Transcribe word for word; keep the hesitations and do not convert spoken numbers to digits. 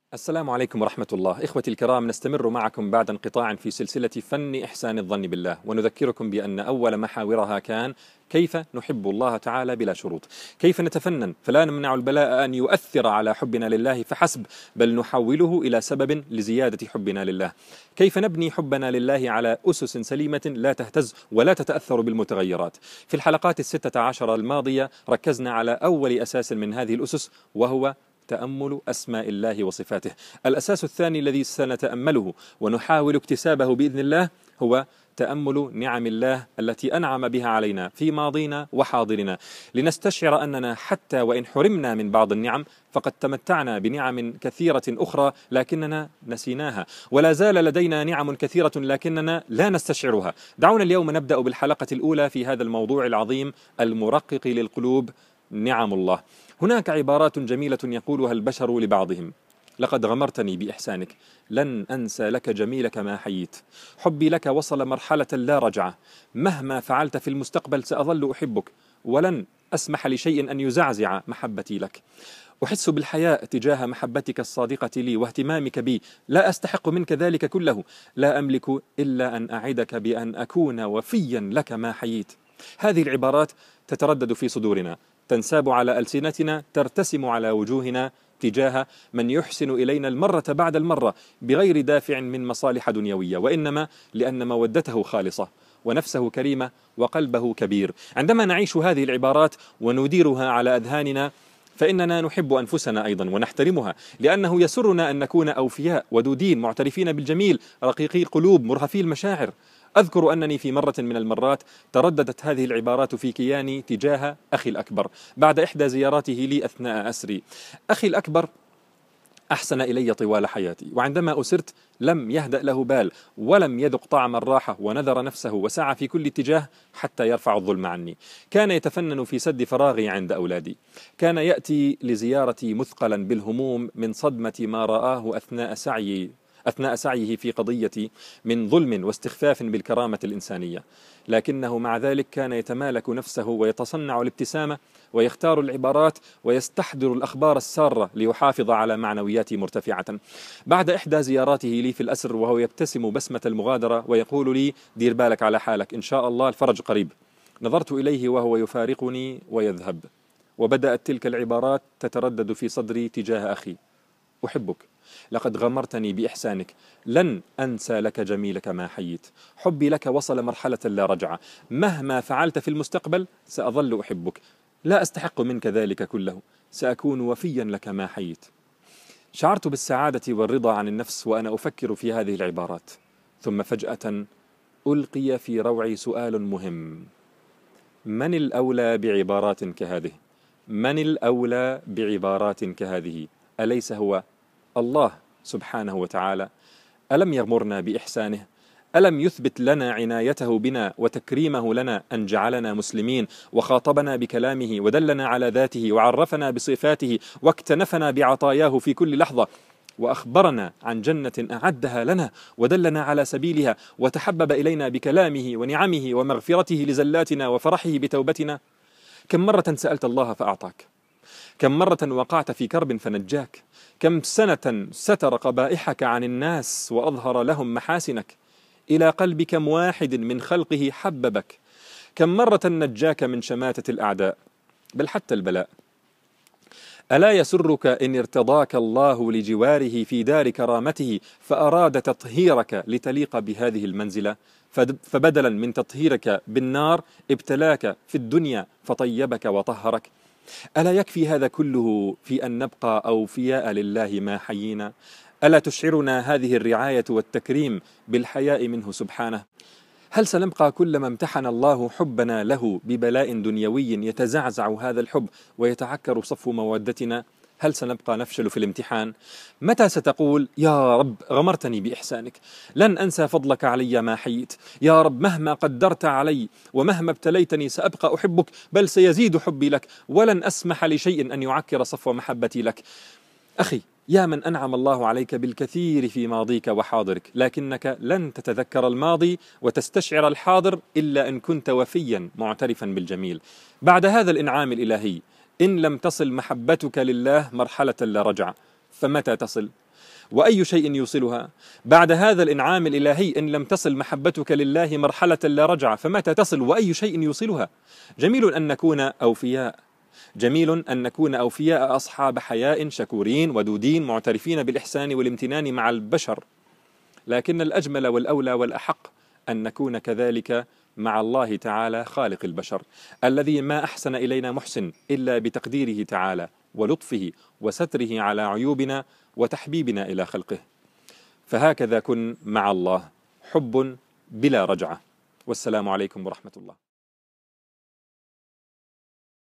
السلام عليكم ورحمة الله. إخوتي الكرام، نستمر معكم بعد انقطاع في سلسلة فن إحسان الظن بالله، ونذكركم بأن أول محاورها كان كيف نحب الله تعالى بلا شروط، كيف نتفنن فلا نمنع البلاء أن يؤثر على حبنا لله فحسب، بل نحوله إلى سبب لزيادة حبنا لله، كيف نبني حبنا لله على أسس سليمة لا تهتز ولا تتأثر بالمتغيرات. في الحلقات الستة عشر الماضية ركزنا على أول أساس من هذه الأسس، وهو تأمل أسماء الله وصفاته. الأساس الثاني الذي سنتأمله ونحاول اكتسابه بإذن الله هو تأمل نعم الله التي أنعم بها علينا في ماضينا وحاضرنا، لنستشعر أننا حتى وإن حرمنا من بعض النعم فقد تمتعنا بنعم كثيرة أخرى لكننا نسيناها، ولا زال لدينا نعم كثيرة لكننا لا نستشعرها. دعونا اليوم نبدأ بالحلقة الأولى في هذا الموضوع العظيم المرقق للقلوب، نعم الله. هناك عبارات جميلة يقولها البشر لبعضهم: لقد غمرتني بإحسانك، لن أنسى لك جميلك ما حييت، حبي لك وصل مرحلة لا رجعة، مهما فعلت في المستقبل سأظل أحبك، ولن أسمح لشيء أن يزعزع محبتي لك، أحس بالحياء تجاه محبتك الصادقة لي واهتمامك بي، لا أستحق منك ذلك كله، لا أملك إلا أن أعدك بأن أكون وفيا لك ما حييت. هذه العبارات تتردد في صدورنا، تنساب على ألسنتنا، ترتسم على وجوهنا تجاه من يحسن إلينا المرة بعد المرة بغير دافع من مصالح دنيوية، وإنما لأن مودته خالصة ونفسه كريمة وقلبه كبير. عندما نعيش هذه العبارات ونديرها على أذهاننا فإننا نحب أنفسنا أيضا ونحترمها، لأنه يسرنا أن نكون أوفياء ودودين معترفين بالجميل، رقيقي القلوب مرهفي المشاعر. أذكر أنني في مرة من المرات ترددت هذه العبارات في كياني تجاه أخي الأكبر بعد إحدى زياراته لي أثناء أسري. أخي الأكبر أحسن إلي طوال حياتي، وعندما أسرت لم يهدأ له بال ولم يذق طعم الراحة، ونذر نفسه وسعى في كل اتجاه حتى يرفع الظلم عني. كان يتفنن في سد فراغي عند أولادي، كان يأتي لزيارتي مثقلا بالهموم من صدمة ما رآه أثناء سعي أثناء سعيه في قضية من ظلم واستخفاف بالكرامة الإنسانية، لكنه مع ذلك كان يتمالك نفسه ويتصنع الابتسامة ويختار العبارات ويستحضر الأخبار السارة ليحافظ على معنوياتي مرتفعة. بعد إحدى زياراته لي في الأسر وهو يبتسم بسمة المغادرة ويقول لي: دير بالك على حالك، إن شاء الله الفرج قريب، نظرت إليه وهو يفارقني ويذهب، وبدأت تلك العبارات تتردد في صدري تجاه أخي: أحبك، لقد غمرتني بإحسانك، لن أنسى لك جميلك ما حييت، حبي لك وصل مرحلة لا رجعة، مهما فعلت في المستقبل سأظل أحبك، لا أستحق منك ذلك كله، سأكون وفيا لك ما حييت. شعرت بالسعادة والرضا عن النفس وأنا أفكر في هذه العبارات، ثم فجأة ألقي في روعي سؤال مهم: من الأولى بعبارات كهذه؟ من الأولى بعبارات كهذه؟ أليس هو الله سبحانه وتعالى؟ ألم يغمرنا بإحسانه؟ ألم يثبت لنا عنايته بنا وتكريمه لنا أن جعلنا مسلمين، وخاطبنا بكلامه ودلنا على ذاته وعرفنا بصفاته واكتنفنا بعطاياه في كل لحظة، وأخبرنا عن جنة أعدها لنا ودلنا على سبيلها، وتحبب إلينا بكلامه ونعمه ومغفرته لزلاتنا وفرحه بتوبتنا؟ كم مرة سألت الله فأعطاك؟ كم مرة وقعت في كرب فنجاك؟ كم سنة ستر قبائحك عن الناس وأظهر لهم محاسنك؟ إلى قلب كم واحد من خلقه حببك؟ كم مرة نجاك من شماتة الأعداء بل حتى البلاء؟ ألا يسرك إن ارتضاك الله لجواره في دار كرامته فأراد تطهيرك لتليق بهذه المنزلة، فبدلا من تطهيرك بالنار ابتلاك في الدنيا فطيبك وطهرك؟ ألا يكفي هذا كله في أن نبقى أوفياء لله ما حيينا؟ ألا تشعرنا هذه الرعاية والتكريم بالحياء منه سبحانه؟ هل سنبقى كلما امتحن الله حبنا له ببلاء دنيوي يتزعزع هذا الحب ويتعكر صفو مودتنا؟ هل سنبقى نفشل في الامتحان؟ متى ستقول: يا رب غمرتني بإحسانك، لن أنسى فضلك علي ما حييت، يا رب مهما قدرت علي ومهما ابتليتني سأبقى أحبك، بل سيزيد حبي لك، ولن أسمح لشيء أن يعكر صفو محبتي لك؟ أخي، يا من أنعم الله عليك بالكثير في ماضيك وحاضرك، لكنك لن تتذكر الماضي وتستشعر الحاضر إلا إن كنت وفيا معترفا بالجميل. بعد هذا الإنعام الإلهي إن لم تصل محبتك لله مرحلة لا رجعة، فمتى تصل؟ وأي شيء يوصلها؟ بعد هذا الإنعام الإلهي إن لم تصل محبتك لله مرحلة لا رجعة فمتى تصل وأي شيء يوصلها؟ جميل أن نكون أوفياء، جميل أن نكون أوفياء أصحاب حياء شكورين ودودين معترفين بالإحسان والامتنان مع البشر، لكن الأجمل والأولى والأحق أن نكون كذلك مع الله تعالى خالق البشر، الذي ما أحسن إلينا محسن إلا بتقديره تعالى ولطفه وستره على عيوبنا وتحبيبنا إلى خلقه. فهكذا كن مع الله، حب بلا رجعة. والسلام عليكم ورحمة الله.